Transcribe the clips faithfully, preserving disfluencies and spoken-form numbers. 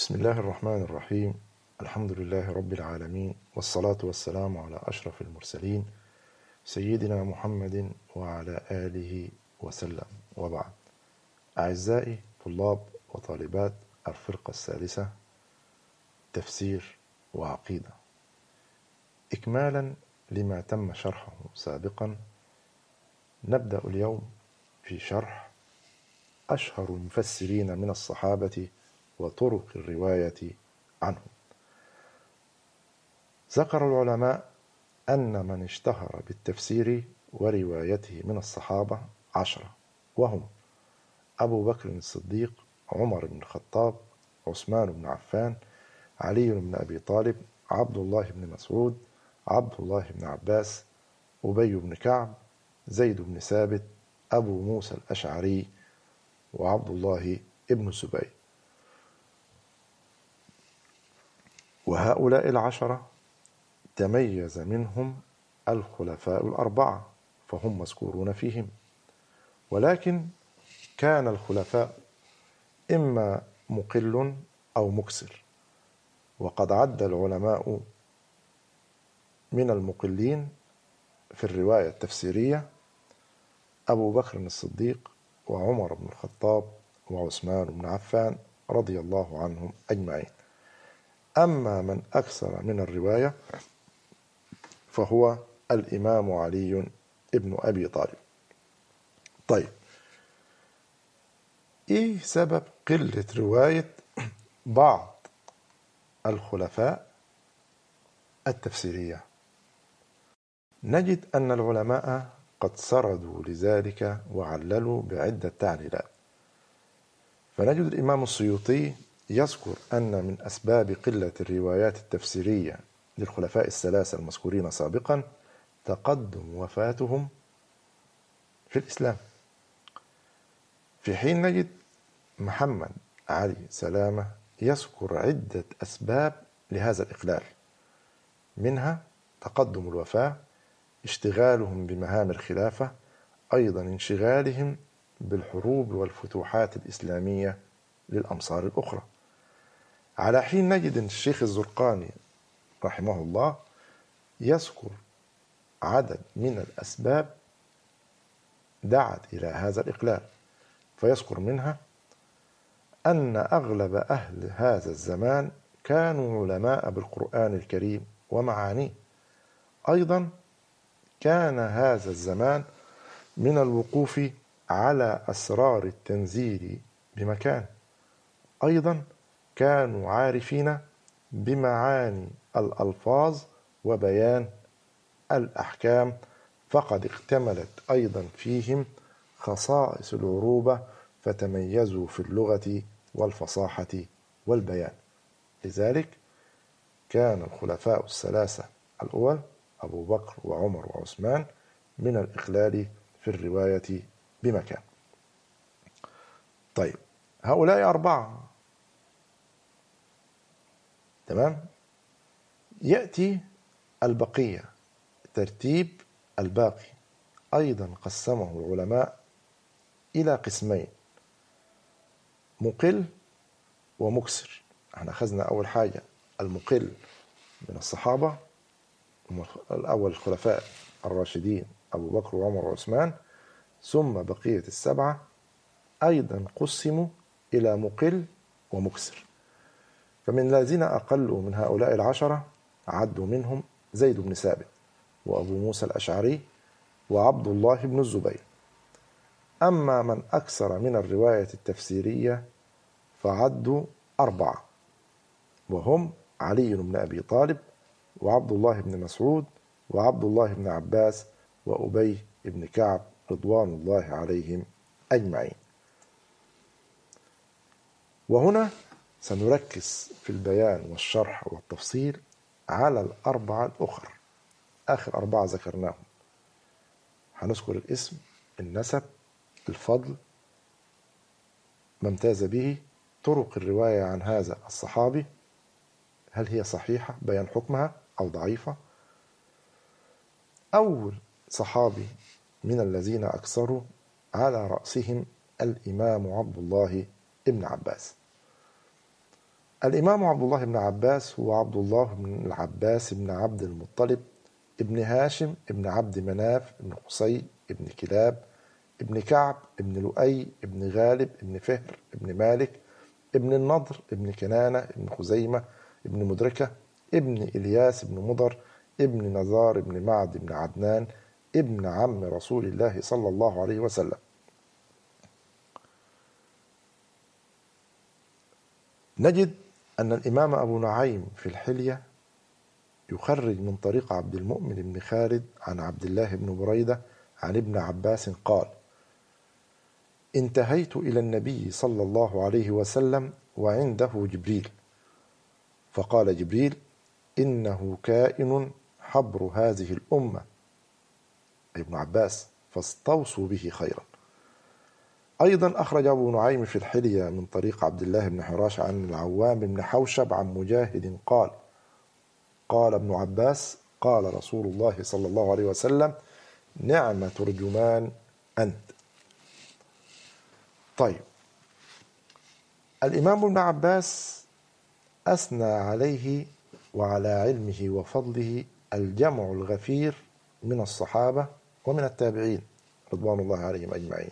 بسم الله الرحمن الرحيم. الحمد لله رب العالمين، والصلاة والسلام على أشرف المرسلين سيدنا محمد وعلى آله وسلم، وبعد. أعزائي طلاب وطالبات الفرقة الثالثة تفسير وعقيدة، إكمالا لما تم شرحه سابقا، نبدأ اليوم في شرح أشهر المفسرين من الصحابة وطرق الرواية عنهم. ذكر العلماء أن من اشتهر بالتفسير وروايته من الصحابة عشرة، وهم أبو بكر الصديق، عمر بن الخطاب، عثمان بن عفان، علي بن أبي طالب، عبد الله بن مسعود، عبد الله بن عباس، أبي بن كعب، زيد بن ثابت، أبو موسى الأشعري، وعبد الله بن الزبير. وهؤلاء العشرة تميز منهم الخلفاء الأربعة، فهم مذكورون فيهم، ولكن كان الخلفاء إما مقل أو مكسر، وقد عد العلماء من المقلين في الرواية التفسيرية أبو بكر الصديق، وعمر بن الخطاب، وعثمان بن عفان رضي الله عنهم أجمعين. أما من أكثر من الرواية فهو الإمام علي ابن أبي طالب. طيب، إيه سبب قلة رواية بعض الخلفاء التفسيرية؟ نجد أن العلماء قد سردوا لذلك وعللوا بعدة تعليلات. فنجد الإمام السيوطي يذكر أن من أسباب قلة الروايات التفسيرية للخلفاء الثلاثة المذكورين سابقا تقدم وفاتهم في الإسلام، في حين نجد محمد علي سلامة يذكر عدة أسباب لهذا الإقلال، منها تقدم الوفاة، اشتغالهم بمهام الخلافة، أيضا انشغالهم بالحروب والفتوحات الإسلامية للأمصار الأخرى، على حين نجد الشيخ الزرقاني رحمه الله يذكر عدد من الأسباب دعت إلى هذا الإقلال، فيذكر منها أن أغلب أهل هذا الزمان كانوا علماء بالقرآن الكريم ومعانيه. أيضا كان هذا الزمان من الوقوف على أسرار التنزيل بمكان. أيضا كانوا عارفين بمعاني الألفاظ وبيان الأحكام، فقد اكتملت أيضا فيهم خصائص العروبة، فتميزوا في اللغة والفصاحة والبيان. لذلك كان الخلفاء الثلاثة الأول أبو بكر وعمر وعثمان من الإخلال في الرواية بمكان. طيب، هؤلاء أربعة، تمام. يأتي البقية، ترتيب الباقي أيضا قسمه العلماء إلى قسمين: مقل ومكسر. احنا أخذنا أول حاجة المقل من الصحابة، الأول الخلفاء الراشدين أبو بكر وعمر وعثمان، ثم بقية السبعة أيضا قسموا إلى مقل ومكسر. فمن الذين أقلوا من هؤلاء العشرة عدوا منهم زيد بن ثابت، وأبو موسى الأشعري، وعبد الله بن الزبير. أما من أكثر من الرواية التفسيرية فعدوا أربعة، وهم علي بن أبي طالب، وعبد الله بن مسعود، وعبد الله بن عباس، وأبي بن كعب رضوان الله عليهم أجمعين. وهنا سنركز في البيان والشرح والتفصيل على الأربعة الأخرى، آخر أربعة ذكرناهم. هنذكر الاسم، النسب، الفضل، ما امتاز به، طرق الرواية عن هذا الصحابي، هل هي صحيحة بيان حكمها أو ضعيفة. أول صحابي من الذين أكثروا على رأسهم الإمام عبد الله بن عباس. الإمام عبد الله بن عباس هو عبد الله بن العباس بن عبد المطلب ابن هاشم ابن عبد مناف ابن قصي ابن كلاب ابن كعب ابن لؤي ابن غالب ابن فهر ابن مالك ابن النضر ابن كنانة ابن خزيمة ابن مدركة ابن إلياس ابن مضر ابن نزار ابن معد ابن عدنان ابن عم رسول الله صلى الله عليه وسلم. نجد أن الإمام أبو نعيم في الحلية يخرج من طريق عبد المؤمن بن خالد عن عبد الله بن بريدة عن ابن عباس قال: انتهيت إلى النبي صلى الله عليه وسلم وعنده جبريل، فقال جبريل: إنه كائن حبر هذه الأمة، أي ابن عباس، فاستوصوا به خيرا. أيضا أخرج أبو نعيم في الحلية من طريق عبد الله بن حراش عن العوام بن حوشب عن مجاهد قال: قال ابن عباس: قال رسول الله صلى الله عليه وسلم: نعم ترجمان أنت. طيب، الإمام ابن عباس أثنى عليه وعلى علمه وفضله الجمع الغفير من الصحابة ومن التابعين رضوان الله عليهم أجمعين.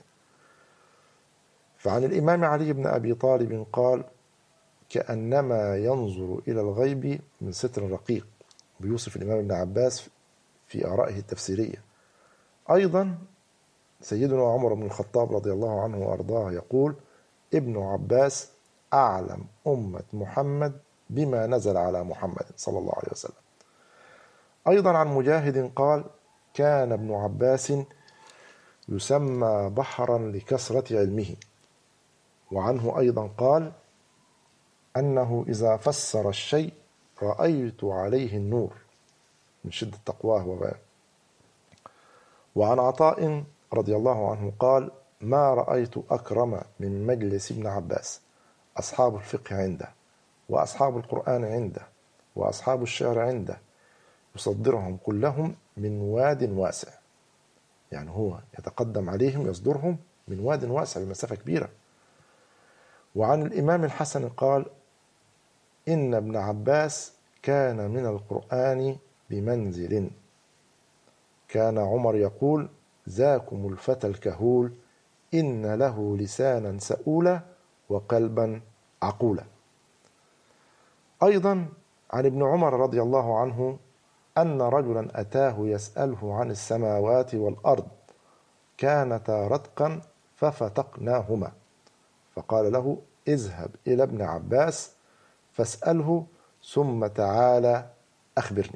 فعن الإمام علي بن أبي طالب قال: كأنما ينظر إلى الغيب من ستر رقيق، بيوصف الإمام ابن عباس في آرائه التفسيرية. أيضا سيدنا عمر بن الخطاب رضي الله عنه وأرضاه يقول: ابن عباس أعلم أمة محمد بما نزل على محمد صلى الله عليه وسلم. أيضا عن مجاهد قال: كان ابن عباس يسمى بحرا لكثرة علمه. وعنه أيضا قال أنه إذا فسر الشيء رأيت عليه النور من شدة تقواه وبيانه. وعن عطاء رضي الله عنه قال: ما رأيت أكرم من مجلس ابن عباس، أصحاب الفقه عنده، وأصحاب القرآن عنده، وأصحاب الشعر عنده، يصدرهم كلهم من واد واسع. يعني هو يتقدم عليهم يصدرهم من واد واسع بمسافة كبيرة. وعن الإمام الحسن قال: إن ابن عباس كان من القرآن بمنزل. كان عمر يقول: ذاكم الفتى الكهول، إن له لسانا سؤولا وقلبا عقولا. أيضا عن ابن عمر رضي الله عنه أن رجلا أتاه يسأله عن السماوات والأرض، كانتا رتقا ففتقناهما، فقال له: اذهب إلى ابن عباس فاسأله ثم تعالى أخبرني.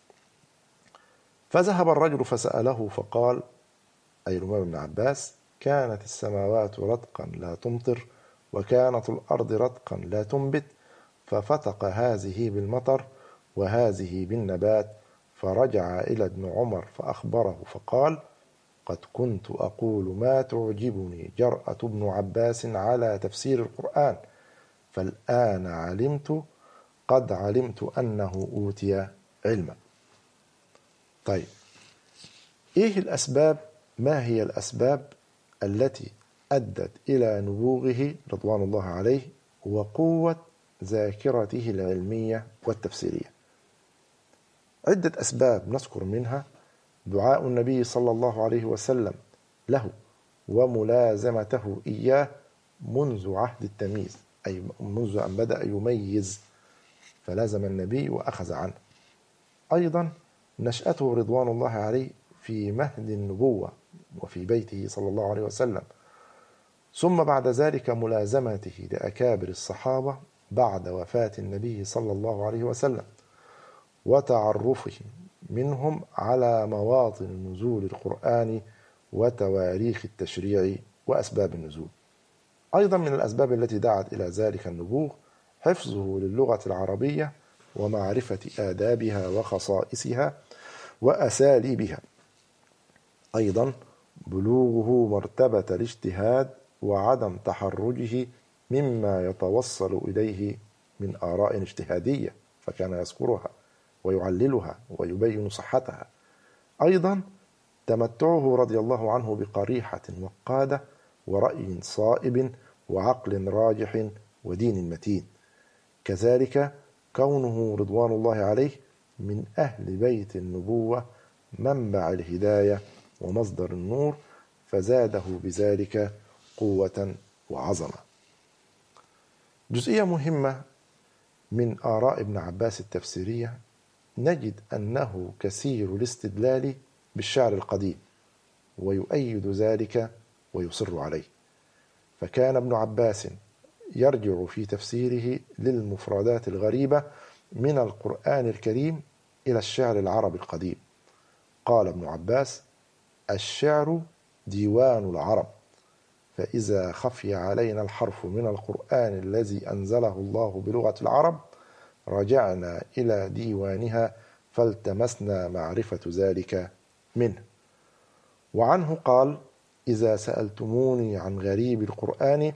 فذهب الرجل فسأله فقال، أي الإمام ابن عباس: كانت السماوات رتقا لا تمطر، وكانت الأرض رتقا لا تنبت، ففتق هذه بالمطر وهذه بالنبات. فرجع إلى ابن عمر فأخبره فقال: قد كنت أقول ما تعجبني جرأة ابن عباس على تفسير القرآن، فالآن علمت قد علمت أنه أوتي علما. طيب، إيه الأسباب؟ ما هي الأسباب التي أدت إلى نبوغه رضوان الله عليه وقوة ذاكرته العلمية والتفسيرية؟ عدة أسباب نذكر منها دعاء النبي صلى الله عليه وسلم له وملازمته إياه منذ عهد التمييز، أي منذ أن بدأ يميز فلازم النبي وأخذ عنه. أيضا نشأته رضوان الله عليه في مهد النبوة وفي بيته صلى الله عليه وسلم، ثم بعد ذلك ملازمته لأكابر الصحابة بعد وفاة النبي صلى الله عليه وسلم، وتعرفه منهم على مواطن نزول القرآن وتواريخ التشريع وأسباب النزول. أيضا من الأسباب التي دعت إلى ذلك النبوغ حفظه للغة العربية ومعرفة آدابها وخصائصها وأساليبها. أيضا بلوغه مرتبة الاجتهاد وعدم تحرجه مما يتوصل إليه من آراء اجتهادية، فكان يذكرها ويعللها ويبين صحتها. أيضا تمتعه رضي الله عنه بقريحة وقادة ورأي صائب وعقل راجح ودين متين. كذلك كونه رضوان الله عليه من أهل بيت النبوة منبع الهداية ومصدر النور، فزاده بذلك قوة وعظمة. جزئية مهمة من آراء ابن عباس التفسيرية، نجد أنه كثير الاستدلال بالشعر القديم ويؤيد ذلك ويصر عليه، فكان ابن عباس يرجع في تفسيره للمفردات الغريبة من القرآن الكريم إلى الشعر العربي القديم. قال ابن عباس: الشعر ديوان العرب، فإذا خفي علينا الحرف من القرآن الذي أنزله الله بلغة العرب رجعنا إلى ديوانها فالتمسنا معرفة ذلك منه. وعنه قال: إذا سألتموني عن غريب القرآن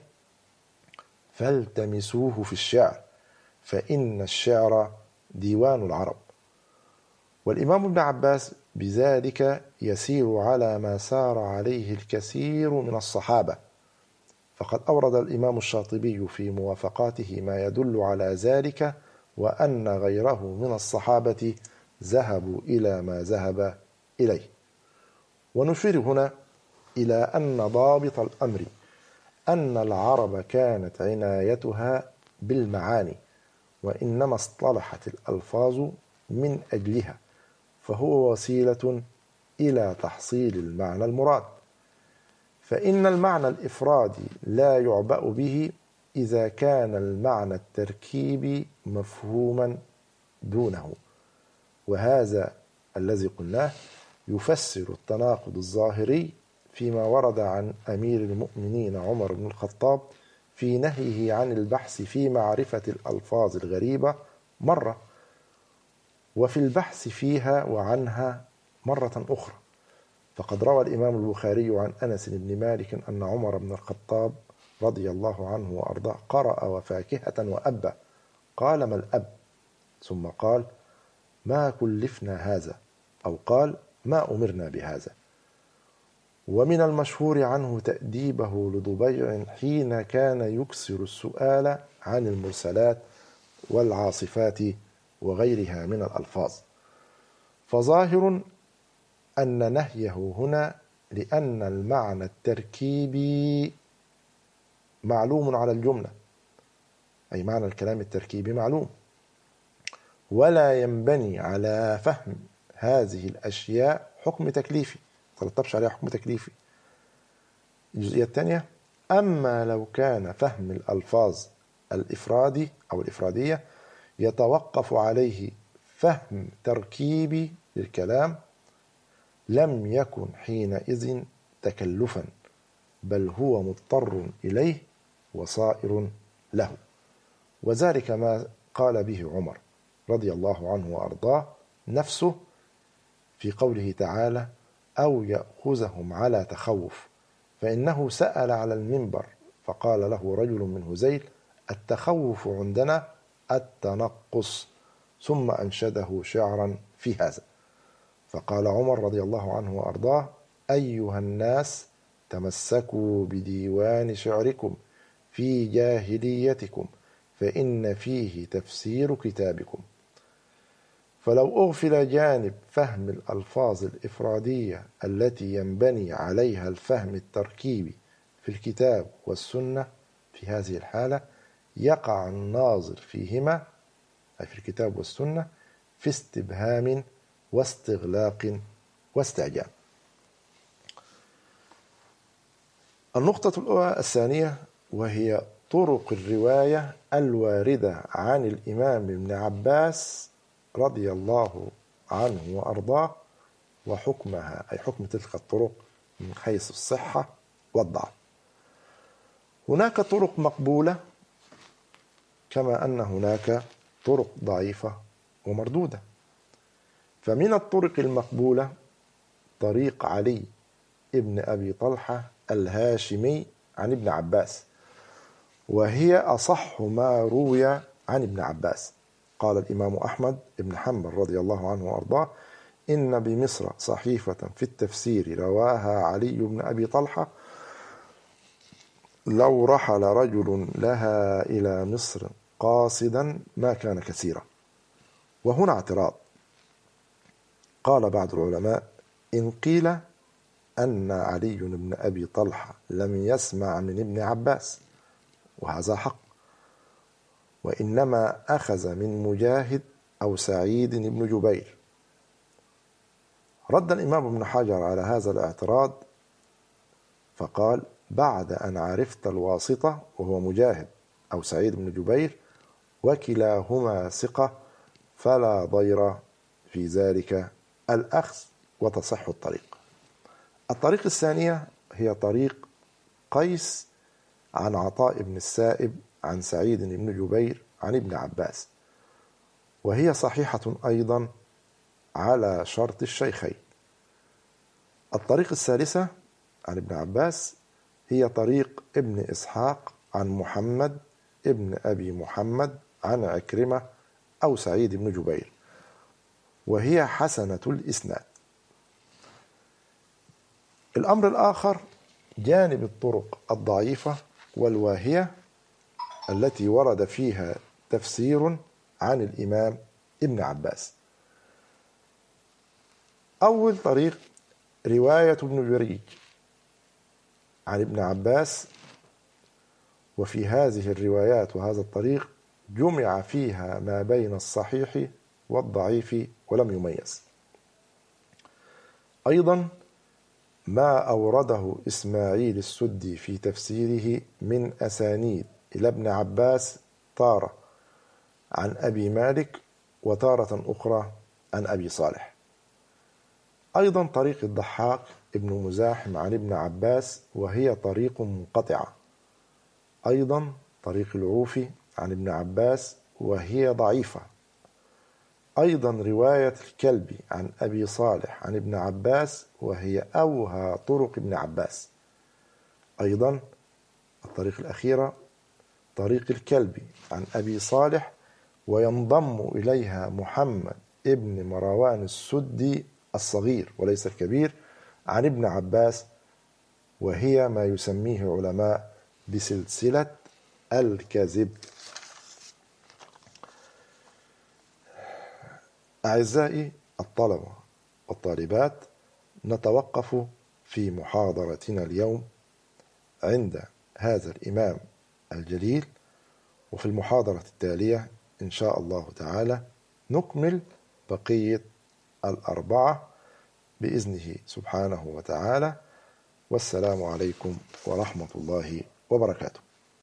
فالتمسوه في الشعر، فإن الشعر ديوان العرب. والإمام ابن عباس بذلك يسير على ما سار عليه الكثير من الصحابة، فقد أورد الإمام الشاطبي في موافقاته ما يدل على ذلك، وأن غيره من الصحابة ذهبوا إلى ما ذهب إليه. ونشير هنا إلى أن ضابط الأمر أن العرب كانت عنايتها بالمعاني، وإنما اصطلحت الألفاظ من أجلها، فهو وسيلة إلى تحصيل المعنى المراد. فإن المعنى الإفرادي لا يعبأ به إذا كان المعنى التركيبي مفهوما دونه، وهذا الذي قلناه يفسر التناقض الظاهري فيما ورد عن أمير المؤمنين عمر بن الخطاب في نهيه عن البحث في معرفة الألفاظ الغريبة مرة، وفي البحث فيها وعنها مرة أخرى. فقد روى الإمام البخاري عن أنس بن مالك أن عمر بن الخطاب رضي الله عنه وأرضاه قرأ وفاكهة وأبا، قال: ما الأب؟ ثم قال: ما كلفنا هذا، أو قال: ما أمرنا بهذا. ومن المشهور عنه تأديبه لضبيع حين كان يكثر السؤال عن المرسلات والعاصفات وغيرها من الألفاظ. فظاهر أن نهيه هنا لأن المعنى التركيبي معلوم على الجملة، أي معنى الكلام التركيبي معلوم، ولا ينبني على فهم هذه الأشياء حكم تكليفي، ترتبش عليها حكم تكليفي. الجزئية الثانية: أما لو كان فهم الألفاظ الإفرادي أو الإفرادية يتوقف عليه فهم تركيبي للكلام لم يكن حينئذ تكلفا، بل هو مضطر إليه وصائر له. وذلك ما قال به عمر رضي الله عنه وأرضاه نفسه في قوله تعالى: أو يأخذهم على تخوف، فإنه سأل على المنبر فقال له رجل من هذيل: التخوف عندنا التنقص، ثم أنشده شعرا في هذا. فقال عمر رضي الله عنه وأرضاه: أيها الناس تمسكوا بديوان شعركم في جاهليتكم، فإن فيه تفسير كتابكم. فلو أغفل جانب فهم الألفاظ الإفرادية التي ينبني عليها الفهم التركيبي في الكتاب والسنة، في هذه الحالة يقع الناظر فيهما، أي في الكتاب والسنة، في استبهام واستغلاق واستعجاب. النقطة الأولى الثانية وهي طرق الرواية الواردة عن الإمام ابن عباس رضي الله عنه وأرضاه وحكمها، أي حكم تلك الطرق من حيث الصحة والضعف. هناك طرق مقبولة كما أن هناك طرق ضعيفة ومردودة. فمن الطرق المقبولة طريق علي ابن أبي طلحة الهاشمي عن ابن عباس، وهي أصح ما روي عن ابن عباس. قال الإمام أحمد بن حنبل رضي الله عنه وأرضاه: إن بمصر صحيفة في التفسير رواها علي بن أبي طلحة، لو رحل رجل لها إلى مصر قاصدا ما كان كثيرا. وهنا اعتراض. قال بعض العلماء: إن قيل أن علي بن أبي طلحة لم يسمع من ابن عباس، وهذا حق، وإنما أخذ من مجاهد أو سعيد بن جبير. رد الإمام ابن حجر على هذا الاعتراض فقال: بعد أن عرفت الواسطة وهو مجاهد أو سعيد بن جبير وكلاهما ثقة فلا ضير في ذلك الأخذ وتصح الطريق. الطريق الثانية هي طريق قيس عن عطاء بن السائب عن سعيد بن جبير عن ابن عباس، وهي صحيحة أيضا على شرط الشيخين. الطريق الثالثة عن ابن عباس هي طريق ابن إسحاق عن محمد ابن أبي محمد عن عكرمة أو سعيد بن جبير، وهي حسنة الإسناد. الأمر الآخر جانب الطرق الضعيفة والواهية التي ورد فيها تفسير عن الإمام ابن عباس. أول طريق رواية ابن جريج عن ابن عباس، وفي هذه الروايات وهذا الطريق جمع فيها ما بين الصحيح والضعيف ولم يميز. أيضا ما أورده إسماعيل السدي في تفسيره من أسانيد إلى ابن عباس تارة عن أبي مالك وتارة أخرى عن أبي صالح. أيضا طريق الضحاك ابن مزاحم عن ابن عباس وهي طريق منقطعة. أيضا طريق العوفي عن ابن عباس وهي ضعيفة. أيضا رواية الكلبي عن أبي صالح عن ابن عباس وهي أوهى طرق ابن عباس. أيضا الطريق الأخيرة طريق الكلبي عن أبي صالح وينضم إليها محمد ابن مروان السدي الصغير وليس الكبير عن ابن عباس، وهي ما يسميه علماء بسلسلة الكذب. أعزائي الطلبة والطالبات، نتوقف في محاضرتنا اليوم عند هذا الإمام الجليل، وفي المحاضرة التالية إن شاء الله تعالى نكمل بقية الأربعة بإذنه سبحانه وتعالى. والسلام عليكم ورحمة الله وبركاته.